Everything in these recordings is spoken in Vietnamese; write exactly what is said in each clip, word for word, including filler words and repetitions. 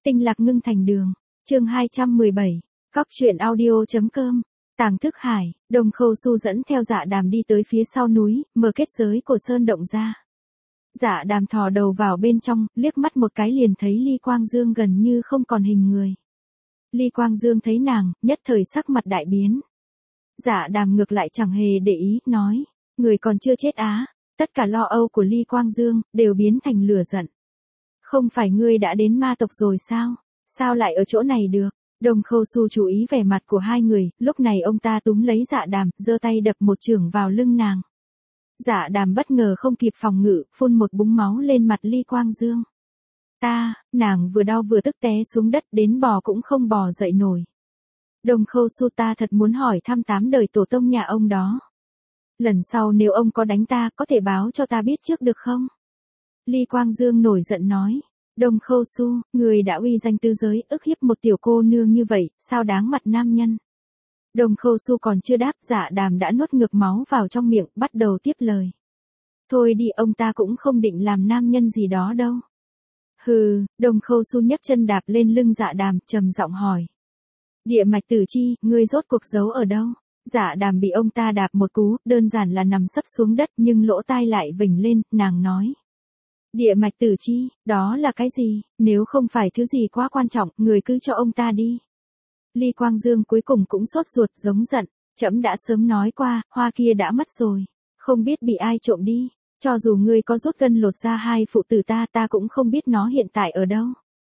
Tinh lạc ngưng thành đường. Chương hai trăm mười bảy. Cóc truyện audio.com. Tàng Thức Hải, Đồng Khâu Su dẫn theo Dạ Đàm đi tới phía sau núi, mở kết giới của sơn động ra. Dạ Đàm thò đầu vào bên trong, liếc mắt một cái liền thấy Ly Quang Dương gần như không còn hình người. Ly Quang Dương thấy nàng, nhất thời sắc mặt đại biến. Dạ Đàm ngược lại chẳng hề để ý, nói, người còn chưa chết á. Tất cả lo âu của Ly Quang Dương đều biến thành lửa giận. Không phải ngươi đã đến ma tộc rồi sao? Sao lại ở chỗ này được? Đồng Khâu Su chú ý vẻ mặt của hai người, lúc này ông ta túm lấy Dạ Đàm, giơ tay đập một chưởng vào lưng nàng. Dạ Đàm bất ngờ không kịp phòng ngự, phun một búng máu lên mặt Ly Quang Dương. Ta, nàng vừa đau vừa tức té xuống đất, đến bò cũng không bò dậy nổi. Đồng Khâu Su, ta thật muốn hỏi thăm tám đời tổ tông nhà ông đó. Lần sau nếu ông có đánh ta, có thể báo cho ta biết trước được không? Ly Quang Dương nổi giận nói. Đồng Khâu Su, người đã uy danh tứ giới, ức hiếp một tiểu cô nương như vậy, sao đáng mặt nam nhân? Đồng Khâu Su còn chưa đáp, Dạ Đàm đã nuốt ngược máu vào trong miệng, bắt đầu tiếp lời. Thôi đi, ông ta cũng không định làm nam nhân gì đó đâu. Hừ, Đồng Khâu Su nhấc chân đạp lên lưng Dạ Đàm, trầm giọng hỏi. Địa mạch tử chi, ngươi rốt cuộc giấu ở đâu? Dạ Đàm bị ông ta đạp một cú, đơn giản là nằm sấp xuống đất, nhưng lỗ tai lại vểnh lên, nàng nói. Địa mạch tử chi, đó là cái gì? Nếu không phải thứ gì quá quan trọng, người cứ cho ông ta đi. Ly Quang Dương cuối cùng cũng sốt ruột, giống giận. Trẫm đã sớm nói qua, hoa kia đã mất rồi. Không biết bị ai trộm đi. Cho dù ngươi có rút gân lột ra hai phụ tử ta, ta cũng không biết nó hiện tại ở đâu.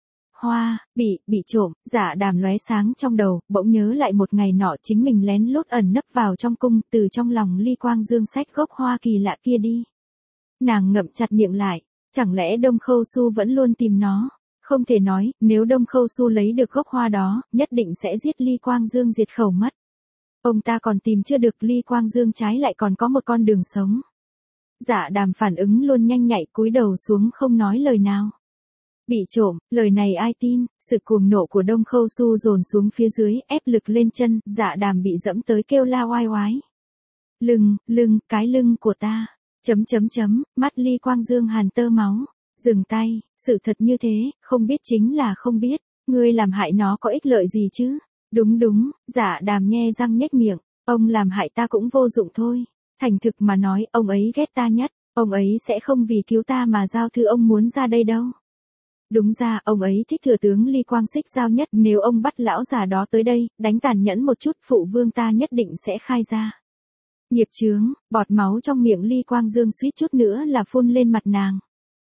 Hoa, bị, bị trộm, Dạ Đàm lóe sáng trong đầu, bỗng nhớ lại một ngày nọ chính mình lén lút ẩn nấp vào trong cung, từ trong lòng Ly Quang Dương xách gốc hoa kỳ lạ kia đi. Nàng ngậm chặt miệng lại, chẳng lẽ Đông Khâu Su vẫn luôn tìm nó? Không thể nói, nếu Đông Khâu Su lấy được gốc hoa đó, nhất định sẽ giết Ly Quang Dương diệt khẩu mất. Ông ta còn tìm chưa được Ly Quang Dương, trái lại còn có một con đường sống. Dạ Đàm phản ứng luôn nhanh nhạy, cúi đầu xuống không nói lời nào. Bị trộm, lời này ai tin? Sự cuồng nộ của Đông Khâu Su dồn xuống phía dưới, ép lực lên chân, Dạ Đàm bị dẫm tới kêu la oai oái. Lưng, lưng, cái lưng của ta. Chấm chấm chấm, mắt Ly Quang Dương hàn tơ máu. Dừng tay, sự thật như thế, không biết chính là không biết. Ngươi làm hại nó có ích lợi gì chứ? Đúng đúng, Dạ Đàm nhe răng nhếch miệng. Ông làm hại ta cũng vô dụng thôi. Thành thực mà nói, ông ấy ghét ta nhất. Ông ấy sẽ không vì cứu ta mà giao thư ông muốn ra đây đâu. Đúng ra, ông ấy thích thừa tướng Ly Quang Xích giao nhất, nếu ông bắt lão già đó tới đây, đánh tàn nhẫn một chút, phụ vương ta nhất định sẽ khai ra. Nghiệp chướng, bọt máu trong miệng Ly Quang Dương suýt chút nữa là phun lên mặt nàng.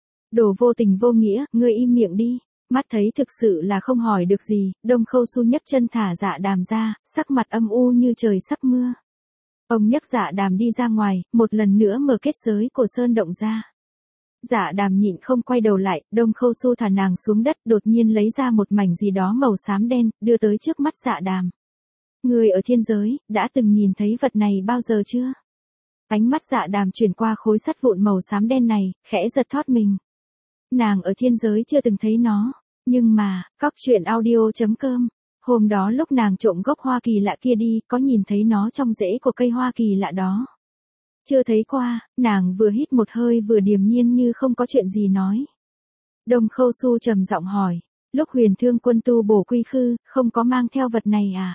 Đồ vô tình vô nghĩa, ngươi im miệng đi. Mắt thấy thực sự là không hỏi được gì, Đông Khâu Su nhấc chân thả Dạ Đàm ra, sắc mặt âm u như trời sắp mưa. Ông nhấc Dạ Đàm đi ra ngoài, một lần nữa mở kết giới của sơn động ra. Dạ Đàm nhịn không quay đầu lại, Đông Khâu Su thả nàng xuống đất, đột nhiên lấy ra một mảnh gì đó màu xám đen, đưa tới trước mắt Dạ Đàm. Người ở thiên giới, đã từng nhìn thấy vật này bao giờ chưa? Ánh mắt Dạ Đàm chuyển qua khối sắt vụn màu xám đen này, khẽ giật thót mình. Nàng ở thiên giới chưa từng thấy nó, nhưng mà, cóc truyện audio.com, hôm đó lúc nàng trộm gốc hoa kỳ lạ kia đi, có nhìn thấy nó trong rễ của cây hoa kỳ lạ đó. Chưa thấy qua, nàng vừa hít một hơi vừa điềm nhiên như không có chuyện gì nói. Đông Khâu Su trầm giọng hỏi, lúc Huyền Thương Quân tu bổ quy khư, không có mang theo vật này à?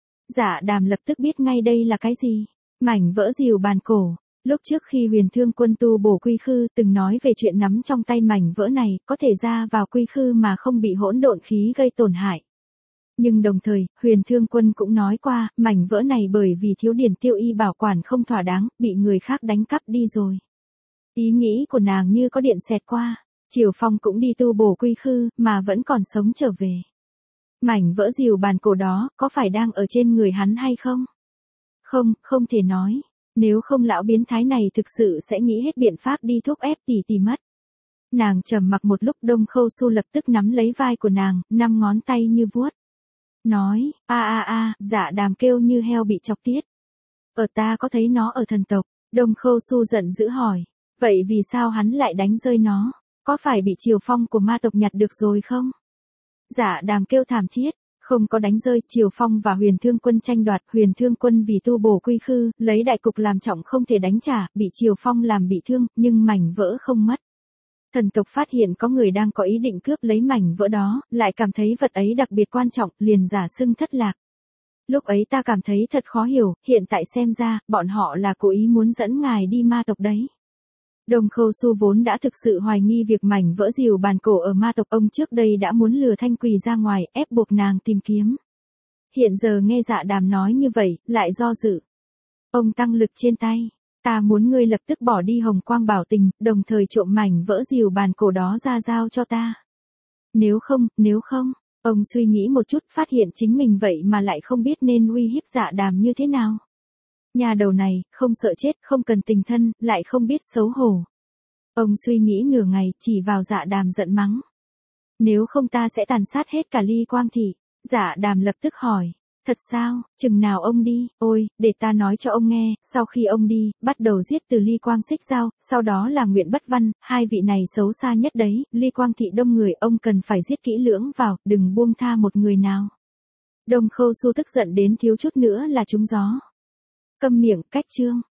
Dạ Đàm lập tức biết ngay đây là cái gì. Mảnh vỡ rìu bàn cổ. Lúc trước khi Huyền Thương Quân tu bổ quy khư từng nói về chuyện nắm trong tay mảnh vỡ này, có thể ra vào quy khư mà không bị hỗn độn khí gây tổn hại. Nhưng đồng thời, Huyền Thương Quân cũng nói qua, mảnh vỡ này bởi vì thiếu điển tiêu y bảo quản không thỏa đáng, bị người khác đánh cắp đi rồi. Ý nghĩ của nàng như có điện xẹt qua, Triều Phong cũng đi tu bổ quy khư, mà vẫn còn sống trở về. Mảnh vỡ rìu bàn cổ đó, có phải đang ở trên người hắn hay không? Không, không thể nói. Nếu không lão biến thái này thực sự sẽ nghĩ hết biện pháp đi thúc ép tỷ tỷ mất. Nàng trầm mặc một lúc, Đông Khâu Su lập tức nắm lấy vai của nàng, năm ngón tay như vuốt. Nói, a a a, Dạ Đàm kêu như heo bị chọc tiết. Ở ta có thấy nó ở thần tộc. Đông Khâu Su giận dữ hỏi. Vậy vì sao hắn lại đánh rơi nó? Có phải bị Triều Phong của ma tộc nhặt được rồi không? Dạ Đàm kêu thảm thiết. Không có đánh rơi, Triều Phong và Huyền Thương Quân tranh đoạt, Huyền Thương Quân vì tu bổ quy khư, lấy đại cục làm trọng không thể đánh trả, bị Triều Phong làm bị thương, nhưng mảnh vỡ không mất. Thần tộc phát hiện có người đang có ý định cướp lấy mảnh vỡ đó, lại cảm thấy vật ấy đặc biệt quan trọng, liền giả xưng thất lạc. Lúc ấy ta cảm thấy thật khó hiểu, hiện tại xem ra, bọn họ là cố ý muốn dẫn ngài đi ma tộc đấy. Đồng Khâu Su vốn đã thực sự hoài nghi việc mảnh vỡ rìu bàn cổ ở ma tộc, ông trước đây đã muốn lừa Thanh Quỳ ra ngoài, ép buộc nàng tìm kiếm. Hiện giờ nghe Dạ Đàm nói như vậy, lại do dự. Ông tăng lực trên tay. Ta muốn ngươi lập tức bỏ đi Hồng Quang Bảo Tình, đồng thời trộm mảnh vỡ rìu bàn cổ đó ra giao cho ta. Nếu không, nếu không, ông suy nghĩ một chút, phát hiện chính mình vậy mà lại không biết nên uy hiếp Dạ Đàm như thế nào. Nhà đầu này, không sợ chết, không cần tình thân, lại không biết xấu hổ. Ông suy nghĩ nửa ngày, chỉ vào Dạ Đàm giận mắng. Nếu không ta sẽ tàn sát hết cả Ly Quang Thị. Dạ Đàm lập tức hỏi. Thật sao, chừng nào ông đi, ôi, để ta nói cho ông nghe, sau khi ông đi, bắt đầu giết từ Ly Quang Xích Giao, sau đó là Nguyện Bất Văn, hai vị này xấu xa nhất đấy, Ly Quang Thị đông người, ông cần phải giết kỹ lưỡng vào, đừng buông tha một người nào. Đồng Khâu Su tức giận đến thiếu chút nữa là trúng gió. Câm miệng, cách chương.